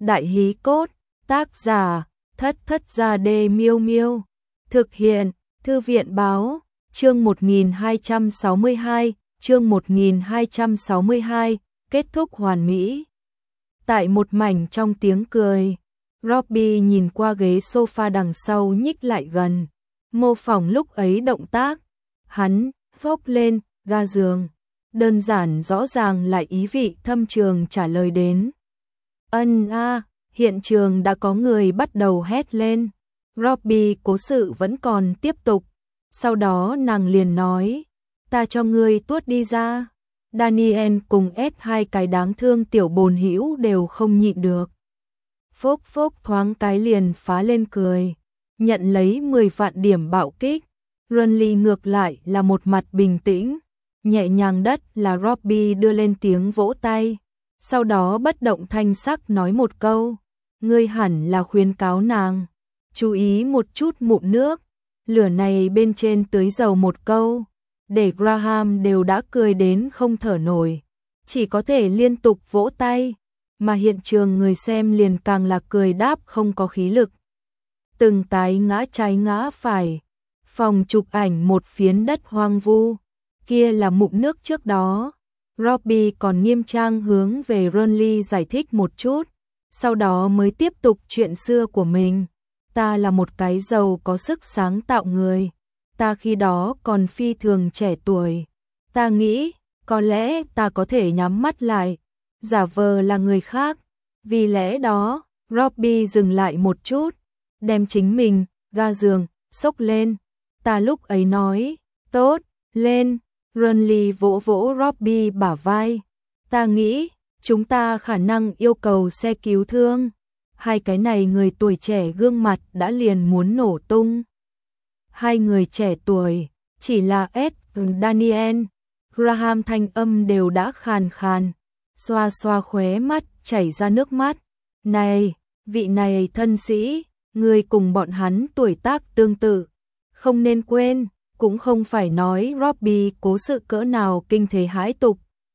Đại hí cốt, tác giả, Thất Thất Gia Đê Miêu Miêu. Thực hiện, Thư viện báo, chương 1262, chương 1262, kết thúc hoàn mỹ. Tại một mảnh trong tiếng cười, Robbie nhìn qua ghế sofa đằng sau nhích lại gần, mô phỏng lúc ấy động tác. Hắn phốc lên, ga giường. Đơn giản rõ ràng lại ý vị thâm trường trả lời đến. Hiện trường đã có người bắt đầu hét lên. Robbie cố sự vẫn còn tiếp tục. Sau đó nàng liền nói, ta cho ngươi tuốt đi ra. Daniel cùng S2 cái đáng thương tiểu bồn hữu đều không nhịn được. Phốc phốc thoáng cái liền phá lên cười, nhận lấy 10 vạn điểm bạo kích. Runley ngược lại là một mặt bình tĩnh, nhẹ nhàng đất là Robbie đưa lên tiếng vỗ tay. Sau đó bất động thanh sắc nói một câu, ngươi hẳn là khuyến cáo nàng, chú ý một chút mụn nước, lửa này bên trên tưới dầu một câu, để Graham đều đã cười đến không thở nổi, chỉ có thể liên tục vỗ tay, mà hiện trường người xem liền càng là cười đáp không có khí lực. Từng cái ngã trái ngã phải, phòng chụp ảnh một phiến đất hoang vu, kia là mụn nước trước đó. Robbie còn nghiêm trang hướng về Runley giải thích một chút, sau đó mới tiếp tục chuyện xưa của mình. Ta là một cái giàu có sức sáng tạo người, ta khi đó còn phi thường trẻ tuổi. Ta nghĩ, có lẽ ta có thể nhắm mắt lại, giả vờ là người khác. Vì lẽ đó, Robbie dừng lại một chút, đem chính mình, ga giường, xốc lên. Ta lúc ấy nói, tốt, lên. Runley vỗ vỗ Robbie bả vai. Ta nghĩ, chúng ta khả năng yêu cầu xe cứu thương. Hai cái này người tuổi trẻ gương mặt đã liền muốn nổ tung. Hai người trẻ tuổi, chỉ là Daniel, Graham thanh âm đều đã khàn khàn, xoa xoa khóe mắt, chảy ra nước mắt. Này, vị này thân sĩ, người cùng bọn hắn tuổi tác tương tự, không nên quên. Cũng không phải nói Robbie cố sự cỡ nào kinh thế hãi tục,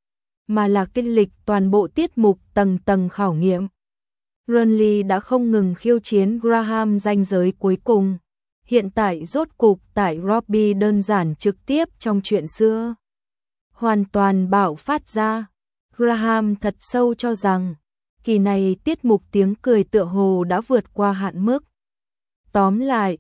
mà là kinh lịch toàn bộ tiết mục tầng tầng khảo nghiệm. Runley đã không ngừng khiêu chiến Graham ranh giới cuối cùng. Hiện tại rốt cục tại Robbie đơn giản trực tiếp trong chuyện xưa hoàn toàn bạo phát ra. Graham thật sâu cho rằng kỳ này tiết mục tiếng cười tựa hồ đã vượt qua hạn mức. Tóm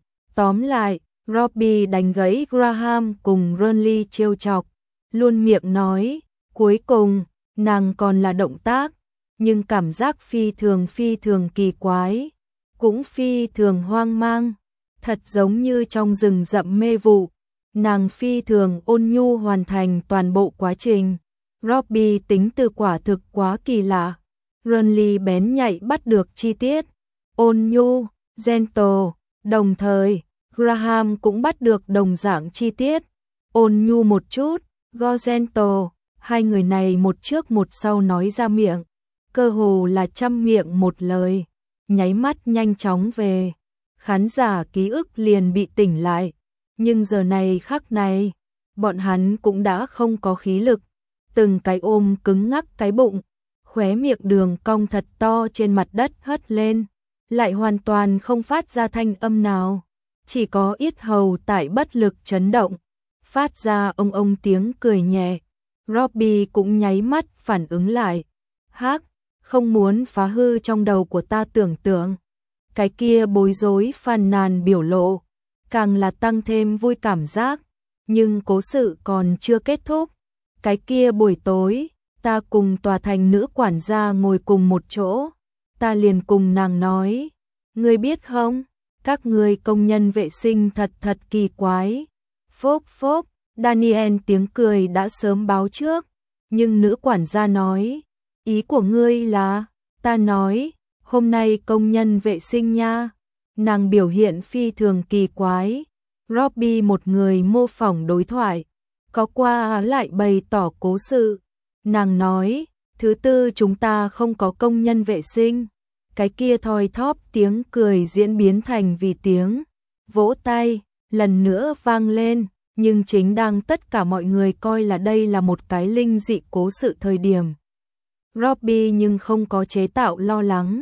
lại, Robbie đánh gãy Graham cùng Runley trêu chọc, luôn miệng nói, cuối cùng, nàng còn là động tác, nhưng cảm giác phi thường kỳ quái, cũng phi thường hoang mang, thật giống như trong rừng rậm mê vụ, nàng phi thường ôn nhu hoàn thành toàn bộ quá trình. Robbie tính từ quả thực quá kỳ lạ, Runley bén nhạy bắt được chi tiết, ôn nhu, gentle, đồng thời Graham cũng bắt được đồng dạng chi tiết, ôn nhu một chút, gentle, hai người này một trước một sau nói ra miệng, cơ hồ là trăm miệng một lời, nháy mắt nhanh chóng về, khán giả ký ức liền bị tỉnh lại, nhưng giờ này khắc này, bọn hắn cũng đã không có khí lực, từng cái ôm cứng ngắc cái bụng, khóe miệng đường cong thật to trên mặt đất hất lên, lại hoàn toàn không phát ra thanh âm nào. Chỉ có yết hầu tại bất lực chấn động, phát ra ông tiếng cười nhẹ. Robbie cũng nháy mắt phản ứng lại. Không muốn phá hư trong đầu của ta tưởng tượng. Cái kia bối rối phàn nàn biểu lộ, càng là tăng thêm vui cảm giác. Nhưng cố sự còn chưa kết thúc. Cái kia buổi tối, ta cùng tòa thành nữ quản gia ngồi cùng một chỗ. Ta liền cùng nàng nói, ngươi biết không? Các người công nhân vệ sinh thật kỳ quái. Phốc phốc, Daniel tiếng cười đã sớm báo trước, nhưng nữ quản gia nói, ý của ngươi là, ta nói, hôm nay công nhân vệ sinh nha. Nàng biểu hiện phi thường kỳ quái. Robbie một người mô phỏng đối thoại, có qua lại bày tỏ cố sự. Nàng nói, thứ tư chúng ta không có công nhân vệ sinh. Cái kia thoi thóp tiếng cười diễn biến thành vì tiếng vỗ tay, lần nữa vang lên, nhưng chính đang tất cả mọi người coi là đây là một cái linh dị cố sự thời điểm. Robbie nhưng không có chế tạo lo lắng,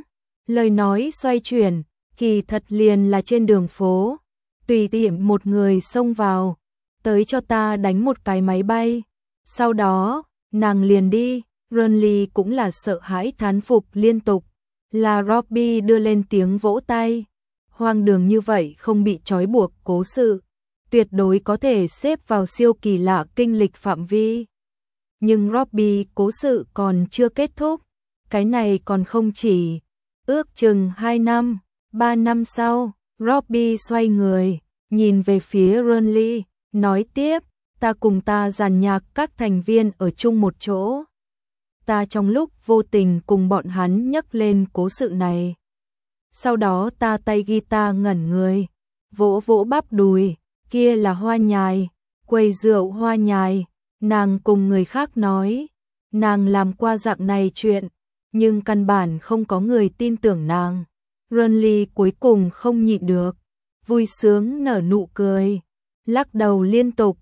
Lời nói xoay chuyển, kỳ thật liền là trên đường phố, tùy tiện một người xông vào, tới cho ta đánh một cái máy bay. Sau đó, nàng liền đi, Renly cũng là sợ hãi thán phục liên tục, là Robbie đưa lên tiếng vỗ tay. Hoang đường như vậy không bị trói buộc cố sự, tuyệt đối có thể xếp vào siêu kỳ lạ kinh lịch phạm vi. Nhưng Robbie cố sự còn chưa kết thúc, cái này còn không chỉ. Ước chừng 2 năm, 3 năm sau, Robbie xoay người, nhìn về phía Renly, nói tiếp, ta cùng ta dàn nhạc các thành viên ở chung một chỗ. Ta trong lúc vô tình cùng bọn hắn nhắc lên cố sự này. Sau đó ta tay guitar ngẩn người, vỗ vỗ bắp đùi, kia là Hoa Nhài, quầy rượu Hoa Nhài, nàng cùng người khác nói, nàng làm qua dạng này chuyện, nhưng căn bản không có người tin tưởng nàng. Renly cuối cùng không nhịn được, vui sướng nở nụ cười, lắc đầu liên tục,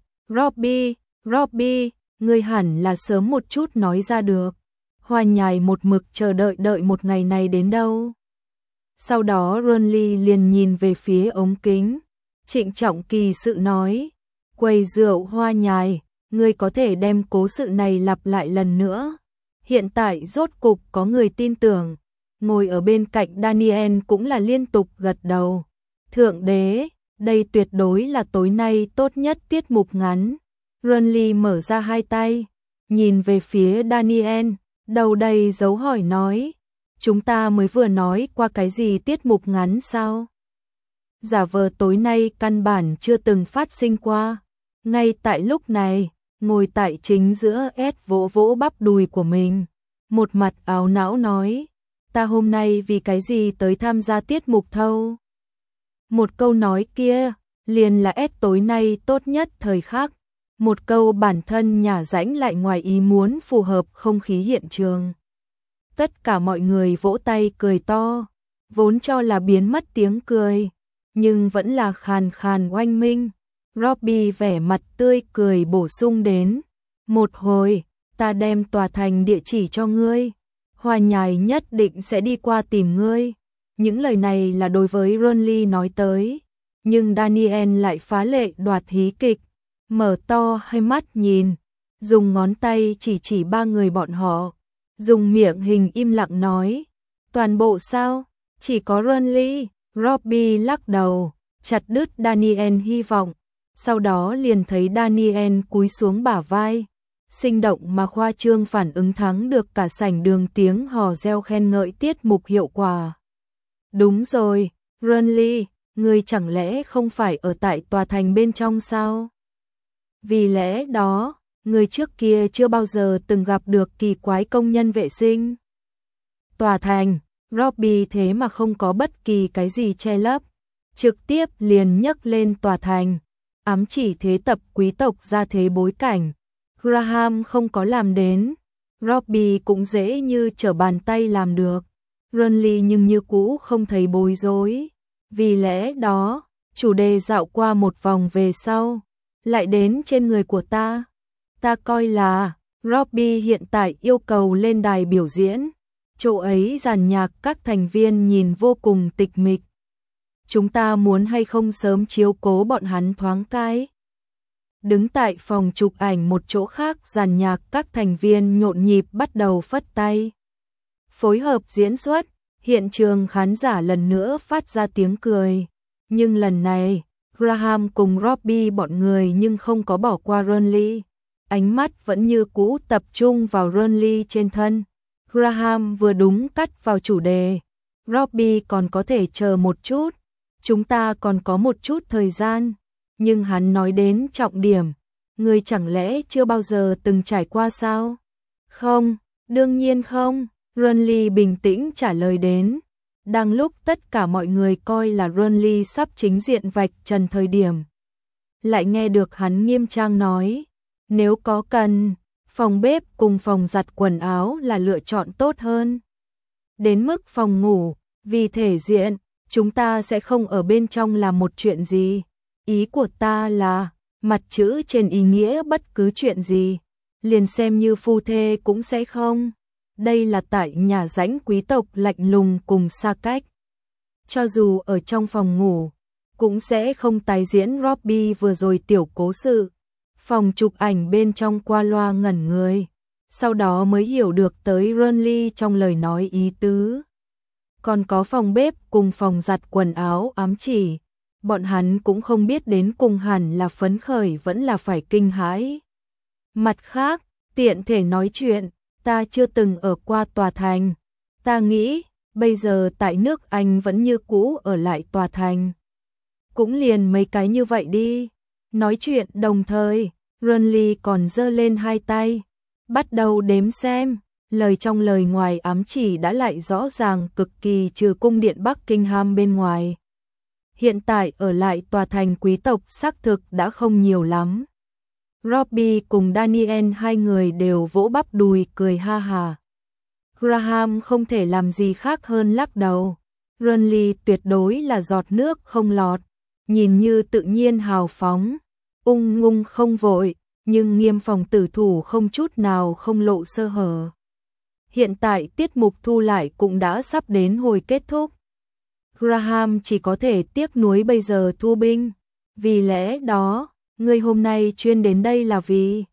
Robbie, ngươi hẳn là sớm một chút nói ra được. Hoa Nhài một mực chờ đợi một ngày này đến đâu. Sau đó Renly liền nhìn về phía ống kính, trịnh trọng kỳ sự nói, quầy rượu Hoa Nhài, ngươi có thể đem cố sự này lặp lại lần nữa. Hiện tại rốt cục có người tin tưởng, ngồi ở bên cạnh Daniel cũng là liên tục gật đầu. Thượng đế, đây tuyệt đối là tối nay tốt nhất tiết mục ngắn. Renly mở ra hai tay, nhìn về phía Daniel, đầu đầy dấu hỏi nói, chúng ta mới vừa nói qua cái gì tiết mục ngắn sao? Giả vờ tối nay căn bản chưa từng phát sinh qua. Ngay tại lúc này, ngồi tại chính giữa S vỗ vỗ bắp đùi của mình, một mặt áo não nói, ta hôm nay vì cái gì tới tham gia tiết mục thâu? Một câu nói kia, liền là S tối nay tốt nhất thời khắc. Một câu bản thân nhả rãnh lại ngoài ý muốn phù hợp không khí hiện trường. Tất cả mọi người vỗ tay cười to, vốn cho là biến mất tiếng cười, nhưng vẫn là khàn khàn oanh minh. Robbie vẻ mặt tươi cười bổ sung đến, một hồi, ta đem tòa thành địa chỉ cho ngươi, Hoa Nhài nhất định sẽ đi qua tìm ngươi. Những lời này là đối với Renly nói tới, nhưng Daniel lại phá lệ đoạt hí kịch, mở to hai mắt nhìn, dùng ngón tay chỉ ba người bọn họ, dùng miệng hình im lặng nói, toàn bộ sao, chỉ có Renly. Robbie lắc đầu, chặt đứt Daniel hy vọng, sau đó liền thấy Daniel cúi xuống bả vai, sinh động mà khoa trương phản ứng thắng được cả sảnh đường tiếng hò reo khen ngợi tiết mục hiệu quả. Đúng rồi, Renly, ngươi chẳng lẽ không phải ở tại tòa thành bên trong sao? Vì lẽ đó, người trước kia chưa bao giờ từng gặp được kỳ quái công nhân vệ sinh. Tòa thành, Robbie thế mà không có bất kỳ cái gì che lấp, trực tiếp liền nhấc lên tòa thành, ám chỉ thế tập quý tộc ra thế bối cảnh. Graham không có làm đến, Robbie cũng dễ như trở bàn tay làm được. Renly nhưng như cũ không thấy bối rối. Vì lẽ đó, chủ đề dạo qua một vòng về sau, lại đến trên người của ta. Ta coi là, Robbie hiện tại yêu cầu lên đài biểu diễn. Chỗ ấy dàn nhạc các thành viên nhìn vô cùng tịch mịch. Chúng ta muốn hay không sớm chiếu cố bọn hắn thoáng cái. Đứng tại phòng chụp ảnh một chỗ khác, dàn nhạc các thành viên nhộn nhịp bắt đầu phất tay. Phối hợp diễn xuất, hiện trường khán giả lần nữa phát ra tiếng cười. Nhưng lần này, Graham cùng Robbie bọn người nhưng không có bỏ qua Renly. Ánh mắt vẫn như cũ tập trung vào Renly trên thân. Graham vừa đúng cắt vào chủ đề. Robbie còn có thể chờ một chút. Chúng ta còn có một chút thời gian. Nhưng hắn nói đến trọng điểm. Ngươi chẳng lẽ chưa bao giờ từng trải qua sao? Không, đương nhiên không. Renly bình tĩnh trả lời đến. Đang lúc tất cả mọi người coi là Renly sắp chính diện vạch trần thời điểm. Lại nghe được hắn nghiêm trang nói. Nếu có cần, phòng bếp cùng phòng giặt quần áo là lựa chọn tốt hơn. Đến mức phòng ngủ, vì thể diện, chúng ta sẽ không ở bên trong làm một chuyện gì. Ý của ta là, mặt chữ trên ý nghĩa bất cứ chuyện gì, liền xem như phu thê cũng sẽ không. đây là tại nhà rãnh quý tộc lạnh lùng cùng xa cách. Cho dù ở trong phòng ngủ, cũng sẽ không tái diễn Robbie vừa rồi tiểu cố sự. Phòng chụp ảnh bên trong qua loa ngẩn người, sau đó mới hiểu được tới Renly trong lời nói ý tứ. Còn có phòng bếp cùng phòng giặt quần áo ám chỉ, bọn hắn cũng không biết đến cùng hẳn là phấn khởi vẫn là phải kinh hãi. Mặt khác, tiện thể nói chuyện, ta chưa từng ở qua tòa thành. Ta nghĩ, bây giờ tại nước Anh vẫn như cũ ở lại tòa thành. Cũng liền mấy cái như vậy đi. Nói chuyện đồng thời, Renly còn giơ lên hai tay, bắt đầu đếm xem. Lời trong lời ngoài ám chỉ đã lại rõ ràng cực kỳ, trừ cung điện Buckingham bên ngoài. Hiện tại ở lại tòa thành quý tộc xác thực đã không nhiều lắm. Robbie cùng Daniel hai người đều vỗ bắp đùi cười ha hà. Graham không thể làm gì khác hơn lắc đầu. Renly tuyệt đối là giọt nước không lọt, nhìn như tự nhiên hào phóng, ung dung không vội, nhưng nghiêm phòng tử thủ không chút nào không lộ sơ hở. Hiện tại tiết mục thu lại cũng đã sắp đến hồi kết thúc. Graham chỉ có thể tiếc nuối bây giờ thu binh. Vì lẽ đó, người hôm nay chuyên đến đây là vì...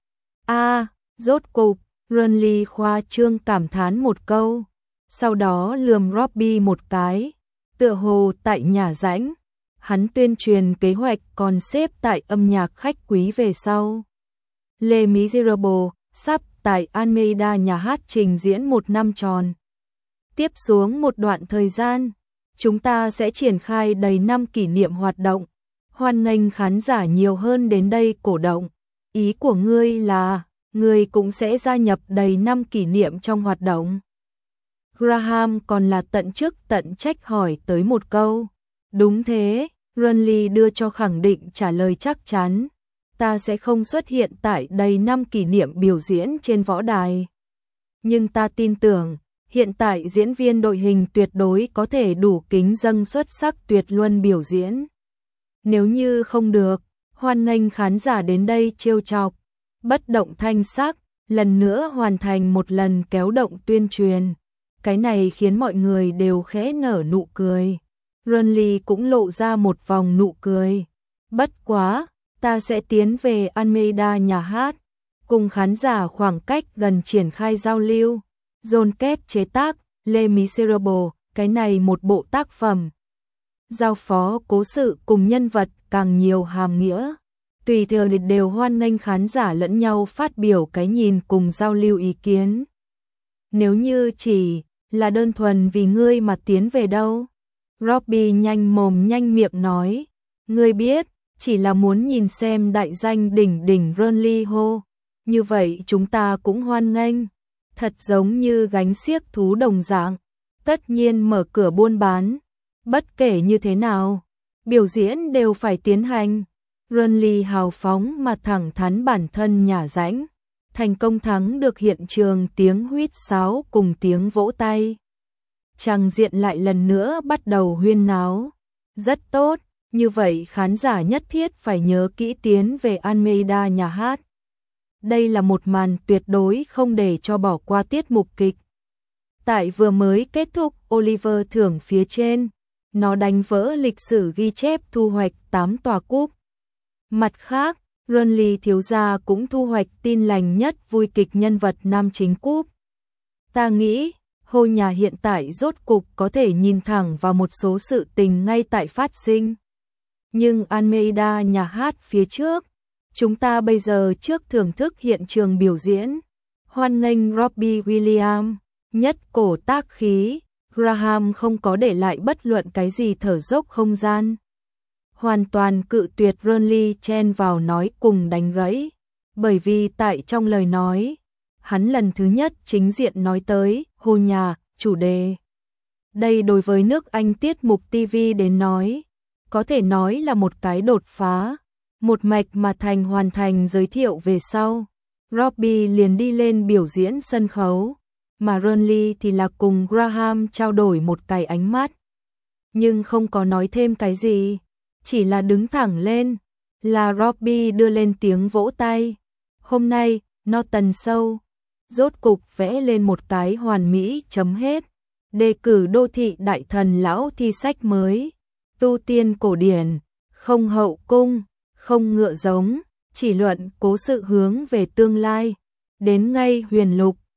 rốt cục, Renly khoa trương cảm thán một câu. Sau đó lườm Robbie một cái. Tựa hồ tại nhà rãnh, hắn tuyên truyền kế hoạch còn xếp tại âm nhạc khách quý về sau. Les Miserables sắp tại Almeida nhà hát trình diễn 1 năm tròn. Tiếp xuống một đoạn thời gian, chúng ta sẽ triển khai đầy năm kỷ niệm hoạt động, hoan nghênh khán giả nhiều hơn đến đây cổ động. Ý của ngươi là, ngươi cũng sẽ gia nhập đầy năm kỷ niệm trong hoạt động. Graham còn là tận chức tận trách hỏi tới một câu. Đúng thế, Renly đưa cho khẳng định trả lời chắc chắn. Ta sẽ không xuất hiện tại đầy năm kỷ niệm biểu diễn trên võ đài. Nhưng ta tin tưởng, hiện tại diễn viên đội hình tuyệt đối có thể đủ kính dâng xuất sắc tuyệt luân biểu diễn. Nếu như không được, hoan nghênh khán giả đến đây trêu chọc. Bất động thanh sắc, lần nữa hoàn thành một lần kéo động tuyên truyền. Cái này khiến mọi người đều khẽ nở nụ cười. Renly cũng lộ ra một vòng nụ cười. Bất quá, ta sẽ tiến về Almeida nhà hát, cùng khán giả khoảng cách gần triển khai giao lưu. John Cage chế tác Les Miserables, cái này một bộ tác phẩm. Giao phó cố sự cùng nhân vật càng nhiều hàm nghĩa. Tùy theo đều hoan nghênh khán giả lẫn nhau phát biểu cái nhìn cùng giao lưu ý kiến. Nếu như chỉ là đơn thuần vì ngươi mà tiến về đâu? Robbie nhanh mồm nhanh miệng nói. Ngươi biết, chỉ là muốn nhìn xem đại danh đỉnh đỉnh Renly hô. Như vậy chúng ta cũng hoan nghênh. Thật giống như gánh xiếc thú đồng dạng. Tất nhiên mở cửa buôn bán. Bất kể như thế nào, biểu diễn đều phải tiến hành. Renly hào phóng mà thẳng thắn bản thân nhả rãnh. Thành công thắng được hiện trường tiếng huýt sáo cùng tiếng vỗ tay. Tràng diện lại lần nữa bắt đầu huyên náo. Rất tốt, như vậy khán giả nhất thiết phải nhớ kỹ tiến về Almeida nhà hát. Đây là một màn tuyệt đối không để cho bỏ qua tiết mục kịch. Tại vừa mới kết thúc Oliver thưởng phía trên, nó đánh vỡ lịch sử ghi chép thu hoạch 8 tòa cúp. Mặt khác, Renly thiếu gia cũng thu hoạch tin lành nhất vui kịch nhân vật nam chính cúp. Ta nghĩ, Hồ Nhà hiện tại rốt cục có thể nhìn thẳng vào một số sự tình ngay tại phát sinh. Nhưng Almeida nhà hát phía trước, chúng ta bây giờ trước thưởng thức hiện trường biểu diễn. Hoan nghênh Robbie Williams, nhất cổ tác khí, Graham không có để lại bất luận cái gì thở dốc không gian. Hoàn toàn cự tuyệt Renly chen vào nói cùng đánh gãy, bởi vì tại trong lời nói, hắn lần thứ nhất chính diện nói tới Hồ Nhà, chủ đề. Đây đối với nước Anh tiết mục TV đến nói, có thể nói là một cái đột phá, một mạch mà thành hoàn thành giới thiệu về sau. Robbie liền đi lên biểu diễn sân khấu, mà Renly thì là cùng Graham trao đổi một cái ánh mắt. Nhưng không có nói thêm cái gì, chỉ là đứng thẳng lên, là Robbie đưa lên tiếng vỗ tay. Hôm nay, Norton Show, rốt cục vẽ lên một cái hoàn mỹ chấm hết. Đề cử đô thị đại thần lão thi sách mới, tu tiên cổ điển, không hậu cung, không ngựa giống, chỉ luận cố sự hướng về tương lai. Đến ngay huyền lục,